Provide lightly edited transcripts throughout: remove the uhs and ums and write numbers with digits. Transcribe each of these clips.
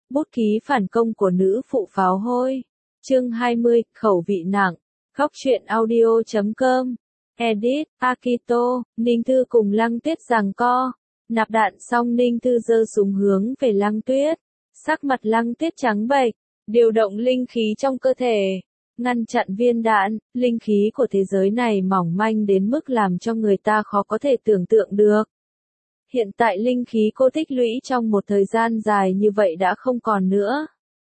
Bút ký phản công của nữ phụ pháo hôi. Chương 20, khẩu vị nặng. Góc truyện audio.com. Edit, Akito, Ninh Thư cùng Lăng Tuyết giằng co. Nạp đạn xong Ninh Thư giơ súng hướng về Lăng Tuyết. Sắc mặt Lăng Tuyết trắng bệch, điều động linh khí trong cơ thể, ngăn chặn viên đạn. Linh khí của thế giới này mỏng manh đến mức làm cho người ta khó có thể tưởng tượng được. Hiện tại linh khí cô tích lũy trong một thời gian dài như vậy đã không còn nữa.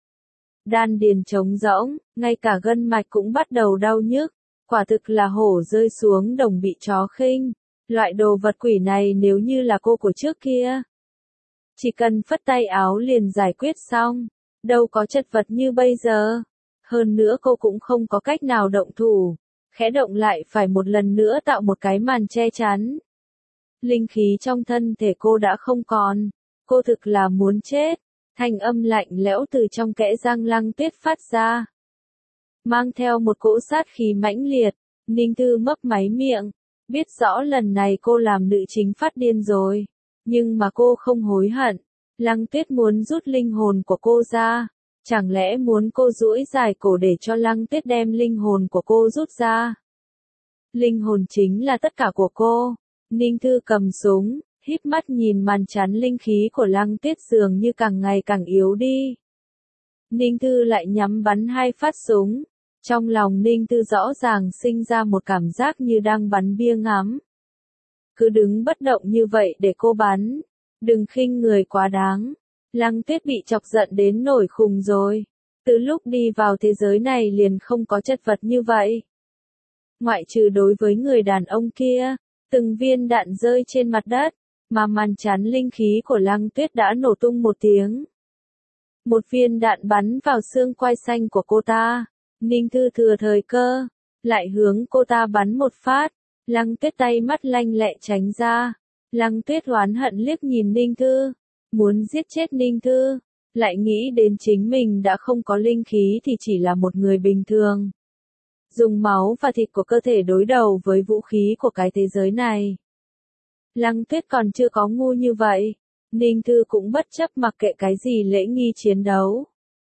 Đan điền trống rỗng, ngay cả gân mạch cũng bắt đầu đau nhức. Quả thực là hổ rơi xuống đồng bị chó khinh. Loại đồ vật quỷ này nếu như là cô của trước kia, chỉ cần phất tay áo liền giải quyết xong. Đâu có chật vật như bây giờ. Hơn nữa cô cũng không có cách nào động thủ. Khẽ động lại phải một lần nữa tạo một cái màn che chắn. Linh khí trong thân thể cô đã không còn. Cô thực là muốn chết. Thanh âm lạnh lẽo từ trong kẽ răng Lăng Tuyết phát ra, mang theo một cỗ sát khí mãnh liệt. Ninh Thư mấp máy miệng, biết rõ lần này cô làm nữ chính phát điên rồi, nhưng mà cô không hối hận. Lăng Tuyết muốn rút linh hồn của cô ra, chẳng lẽ muốn cô duỗi dài cổ để cho Lăng Tuyết đem linh hồn của cô rút ra? Linh hồn chính là tất cả của cô. Ninh Thư cầm súng, híp mắt nhìn màn chắn linh khí của Lăng Tuyết dường như càng ngày càng yếu đi. Ninh Thư lại nhắm bắn 2 phát súng. Trong lòng Ninh Thư rõ ràng sinh ra một cảm giác như đang bắn bia ngắm. Cứ đứng bất động như vậy để cô bắn. Đừng khinh người quá đáng. Lăng Tuyết bị chọc giận đến nổi khùng rồi. Từ lúc đi vào thế giới này liền không có chất vật như vậy. Ngoại trừ đối với người đàn ông kia, từng viên đạn rơi trên mặt đất, mà màn chắn linh khí của Lăng Tuyết đã nổ tung một tiếng. Một viên đạn bắn vào xương quai xanh của cô ta. Ninh Thư thừa thời cơ, lại hướng cô ta bắn một phát. Lăng Tuyết tay mắt lanh lẹ tránh ra. Lăng Tuyết oán hận liếc nhìn Ninh Thư, muốn giết chết Ninh Thư, lại nghĩ đến chính mình đã không có linh khí thì chỉ là một người bình thường. Dùng máu và thịt của cơ thể đối đầu với vũ khí của cái thế giới này. Lăng Tuyết còn chưa có ngu như vậy. Ninh Thư cũng bất chấp mặc kệ cái gì lễ nghi chiến đấu.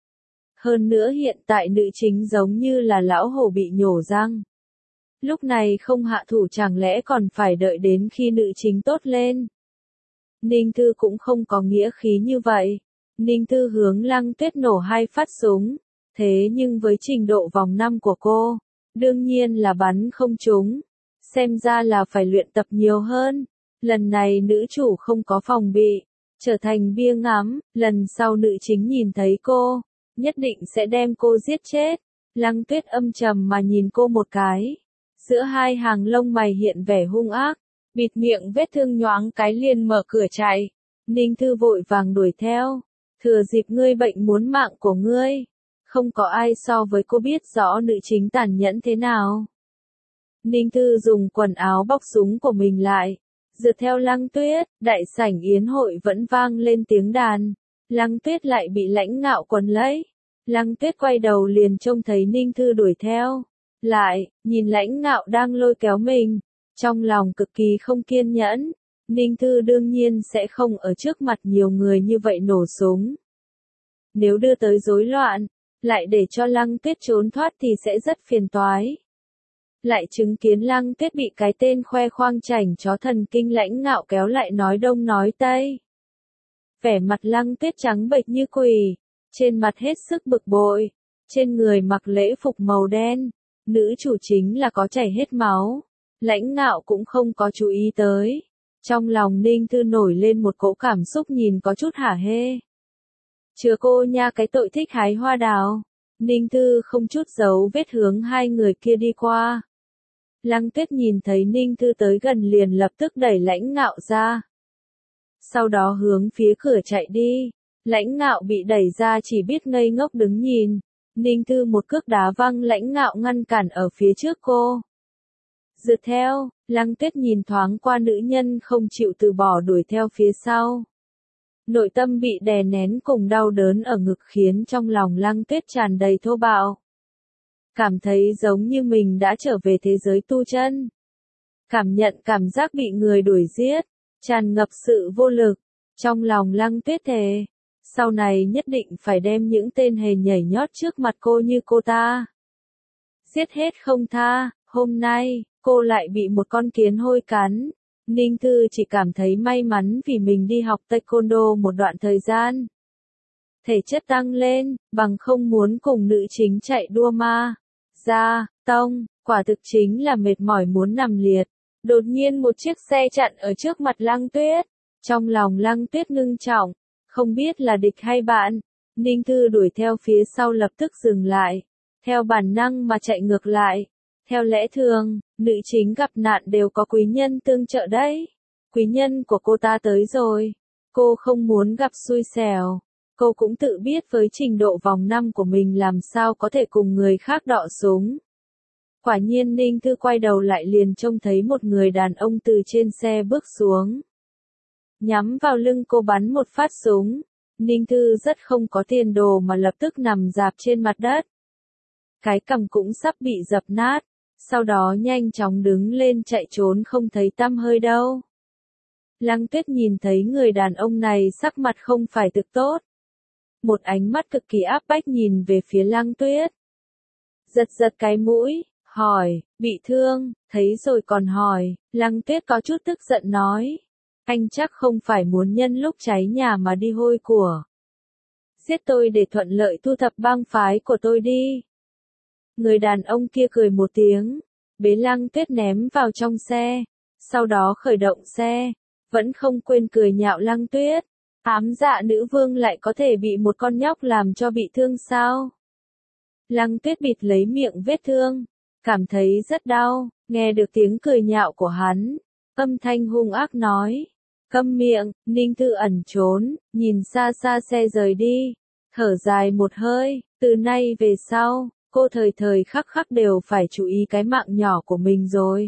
Hơn nữa hiện tại nữ chính giống như là lão hổ bị nhổ răng. Lúc này không hạ thủ chẳng lẽ còn phải đợi đến khi nữ chính tốt lên. Ninh Thư cũng không có nghĩa khí như vậy. Ninh Thư hướng Lăng Tuyết nổ 2 phát súng. Thế nhưng với trình độ vòng 5 của cô, đương nhiên là bắn không trúng. Xem ra là phải luyện tập nhiều hơn. Lần này nữ chủ không có phòng bị, trở thành bia ngắm. Lần sau nữ chính nhìn thấy cô, nhất định sẽ đem cô giết chết. Lăng Tuyết âm trầm mà nhìn cô một cái. Giữa hai hàng lông mày hiện vẻ hung ác, bịt miệng vết thương nhoáng cái liền mở cửa chạy. Ninh Thư vội vàng đuổi theo. Thừa dịp ngươi bệnh muốn mạng của ngươi. Không có ai so với cô biết rõ nữ chính tàn nhẫn thế nào. Ninh Thư dùng quần áo bọc súng của mình lại. Dựa theo Lăng Tuyết, đại sảnh yến hội vẫn vang lên tiếng đàn. Lăng Tuyết lại bị Lãnh Ngạo quấn lấy. Lăng Tuyết quay đầu liền trông thấy Ninh Thư đuổi theo. Lại, nhìn Lãnh Ngạo đang lôi kéo mình. Trong lòng cực kỳ không kiên nhẫn. Ninh Thư đương nhiên sẽ không ở trước mặt nhiều người như vậy nổ súng. Nếu đưa tới rối loạn, lại để cho Lăng Tuyết trốn thoát thì sẽ rất phiền toái. Lại chứng kiến Lăng Tuyết bị cái tên khoe khoang chảnh chó thần kinh Lãnh Ngạo kéo lại nói đông nói tây. Vẻ mặt Lăng Tuyết trắng bệch như quỷ, trên mặt hết sức bực bội, trên người mặc lễ phục màu đen, nữ chủ chính là có chảy hết máu. Lãnh Ngạo cũng không có chú ý tới. Trong lòng Ninh Thư nổi lên một cỗ cảm xúc nhìn có chút hả hê. Chừa cô nha cái tội thích hái hoa đào. Ninh Thư không chút giấu vết hướng hai người kia đi qua. Lăng Tuyết nhìn thấy Ninh Thư tới gần liền lập tức đẩy Lãnh Ngạo ra. Sau đó hướng phía cửa chạy đi. Lãnh Ngạo bị đẩy ra chỉ biết ngây ngốc đứng nhìn. Ninh Thư một cước đá văng Lãnh Ngạo ngăn cản ở phía trước cô. Dựa theo, Lăng Tuyết nhìn thoáng qua nữ nhân không chịu từ bỏ đuổi theo phía sau. Nội tâm bị đè nén cùng đau đớn ở ngực khiến trong lòng Lăng Tuyết tràn đầy thô bạo. Cảm thấy giống như mình đã trở về thế giới tu chân. Cảm nhận cảm giác bị người đuổi giết, tràn ngập sự vô lực. Trong lòng Lăng Tuyết thề, Sau này nhất định phải đem những tên hề nhảy nhót trước mặt cô như cô ta giết hết không tha. Hôm nay, cô lại bị một con kiến hôi cắn. Ninh Thư chỉ cảm thấy may mắn vì mình đi học taekwondo một đoạn thời gian. Thể chất tăng lên, bằng không muốn cùng nữ chính chạy đua ma. Ra, tông, quả thực chính là mệt mỏi muốn nằm liệt. Đột nhiên một chiếc xe chặn ở trước mặt Lăng Tuyết. Trong lòng Lăng Tuyết ngưng trọng, không biết là địch hay bạn. Ninh Thư đuổi theo phía sau lập tức dừng lại. Theo bản năng mà chạy ngược lại. Theo lẽ thường, nữ chính gặp nạn đều có quý nhân tương trợ đấy. Quý nhân của cô ta tới rồi. Cô không muốn gặp xui xẻo. Cô cũng tự biết với trình độ vòng năm của mình làm sao có thể cùng người khác đọ súng. Quả nhiên Ninh Thư quay đầu lại liền trông thấy một người đàn ông từ trên xe bước xuống. Nhắm vào lưng cô bắn một phát súng. Ninh Thư rất không có tiền đồ mà lập tức nằm rạp trên mặt đất. Cái cằm cũng sắp bị dập nát. Sau đó nhanh chóng đứng lên chạy trốn không thấy tăm hơi đâu. Lăng Tuyết nhìn thấy người đàn ông này sắc mặt không phải thực tốt. Một ánh mắt cực kỳ áp bách nhìn về phía Lăng Tuyết. Giật giật cái mũi, hỏi, bị thương, thấy rồi còn hỏi. Lăng Tuyết có chút tức giận nói. Anh chắc không phải muốn nhân lúc cháy nhà mà đi hôi của. Giết tôi để thuận lợi thu thập bang phái của tôi đi. Người đàn ông kia cười một tiếng, bế Lăng Tuyết ném vào trong xe, sau đó khởi động xe, vẫn không quên cười nhạo Lăng Tuyết. Ám dạ nữ vương lại có thể bị một con nhóc làm cho bị thương sao? Lăng Tuyết bịt lấy miệng vết thương, cảm thấy rất đau, nghe được tiếng cười nhạo của hắn, âm thanh hung ác nói. Câm miệng. Ninh Thư ẩn trốn, nhìn xa xa xe rời đi, thở dài một hơi, từ nay về sau. Cô thời thời khắc khắc đều phải chú ý cái mạng nhỏ của mình rồi.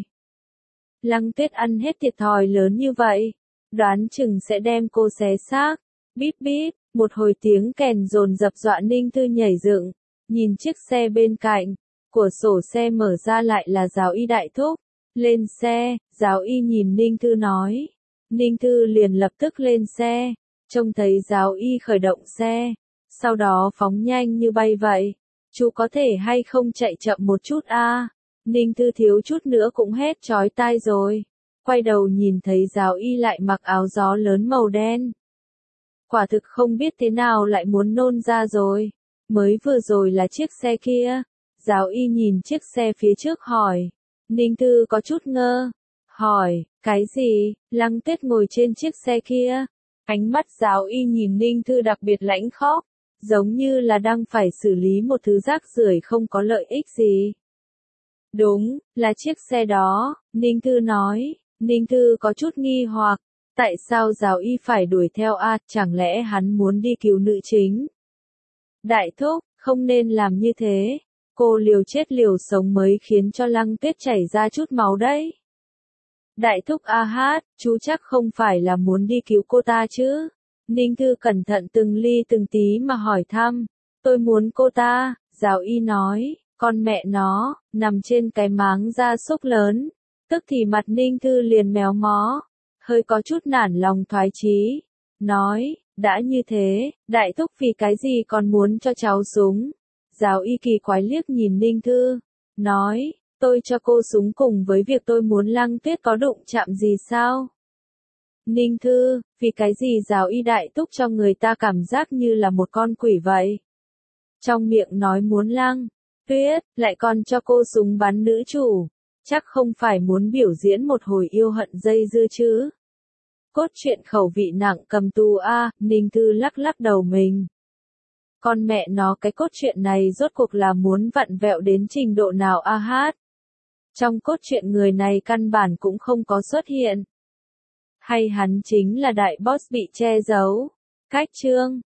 Lăng Tuyết ăn hết thiệt thòi lớn như vậy, đoán chừng sẽ đem cô xé xác. Bíp bíp, một hồi tiếng kèn dồn dập dọa Ninh Thư nhảy dựng, nhìn chiếc xe bên cạnh, cửa sổ xe mở ra lại là Giáo Y đại thúc. Lên xe, Giáo Y nhìn Ninh Thư nói. Ninh Thư liền lập tức lên xe, trông thấy Giáo Y khởi động xe, sau đó phóng nhanh như bay vậy. Chú có thể hay không chạy chậm một chút a? Ninh Thư thiếu chút nữa cũng hét chói tai rồi. Quay đầu nhìn thấy Giáo Y lại mặc áo gió lớn màu đen. Quả thực không biết thế nào lại muốn nôn ra rồi. Mới vừa rồi là chiếc xe kia. Giáo Y nhìn chiếc xe phía trước hỏi. Ninh Thư có chút ngơ. Hỏi, cái gì? Lăng Tuyết ngồi trên chiếc xe kia. Ánh mắt Giáo Y nhìn Ninh Thư đặc biệt lãnh khốc. Giống như là đang phải xử lý một thứ rác rưởi không có lợi ích gì. Đúng, là chiếc xe đó, Ninh Thư nói. Ninh Thư có chút nghi hoặc, tại sao Giáo Y phải đuổi theo a? Chẳng lẽ hắn muốn đi cứu nữ chính? Đại thúc, không nên làm như thế. Cô liều chết liều sống mới khiến cho Lăng Tuyết chảy ra chút máu đấy. Đại thúc a hát, chú chắc không phải là muốn đi cứu cô ta chứ? Ninh Thư cẩn thận từng ly từng tí mà hỏi thăm. Tôi muốn cô ta. Giáo Y nói. Con mẹ nó, nằm trên cái máng gia súc lớn. Tức thì mặt Ninh Thư liền méo mó. Hơi có chút nản lòng thoái chí. Nói, đã như thế, đại thúc vì cái gì còn muốn cho cháu súng? Giáo Y kỳ quái liếc nhìn Ninh Thư. Nói, tôi cho cô súng cùng với việc tôi muốn Lăng Tuyết có đụng chạm gì sao? Ninh Thư, vì cái gì Giáo Y đại thúc cho người ta cảm giác như là một con quỷ vậy? Trong miệng nói muốn Lăng Tuyết, lại còn cho cô súng bắn nữ chủ. Chắc không phải muốn biểu diễn một hồi yêu hận dây dưa chứ? Cốt truyện khẩu vị nặng cầm tù a. Ninh Thư lắc lắc đầu mình. Con mẹ nó, cái cốt truyện này rốt cuộc là muốn vặn vẹo đến trình độ nào a hát? Trong cốt truyện người này căn bản cũng không có xuất hiện. Hay hắn chính là đại boss bị che giấu? Cách chương